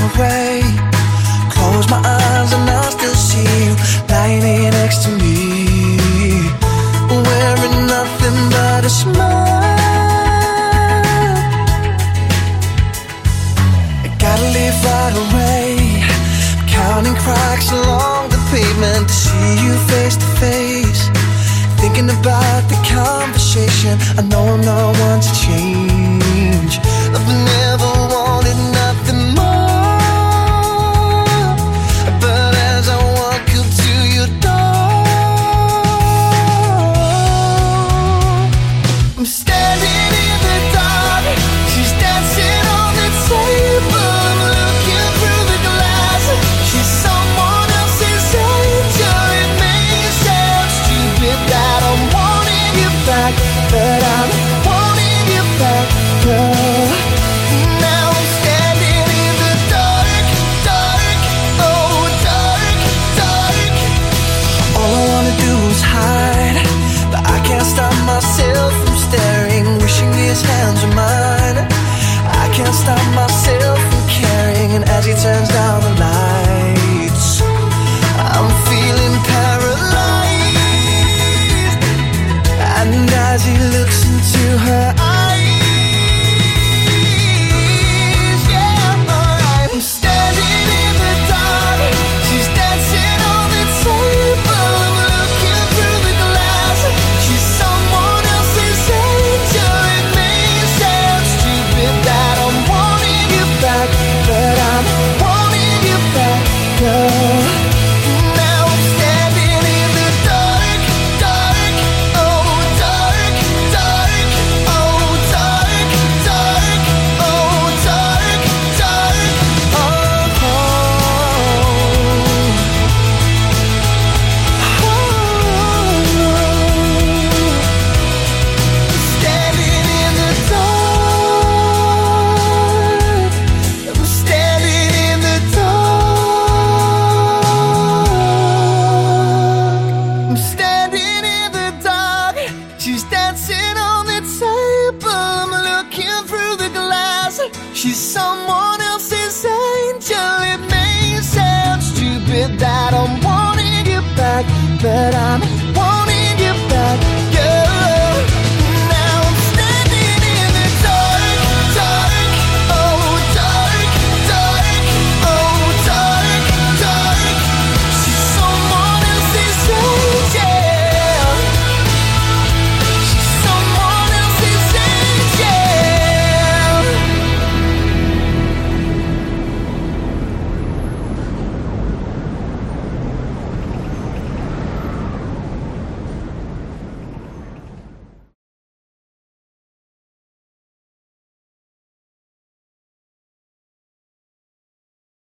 away. Close my eyes and I still see you lying here next to me, wearing nothing but a smile. I gotta leave right away, counting cracks along the pavement to see you face to face. Thinking about the conversation, I know I'm not one to change. I've never wanted nothing more, but as I walk up to your door, I'm standing in the dark. She's dancing on the table. I'm looking through the glass. She's someone else's angel. It may sound stupid that I'm wanting you back, but I'm wanting you back, girl. Now I'm standing in the dark, dark, oh dark, dark. All I wanna do is hide, but I can't stop myself from staring, wishing his hands were mine. I can't stop myself from caring, and as he turns down the lights, I'm feeling paralyzed. And as he looks into her eyes, yeah, alright. I'm standing in the dark. She's dancing on the table. I'm looking through the glass. She's someone else's angel. It may sound stupid that I'm wanting you back, but I'm wanting you back, girl. Now I'm standing in the dark, dark, oh dark, dark, oh dark, dark, oh dark, dark, oh, standing in the dark. I'm standing in the dark. I'm standing in the dark. She's dancing on the table. I'm looking through the glass. She's someone else's angel. It may sound stupid that I'm wanting you back, but I'm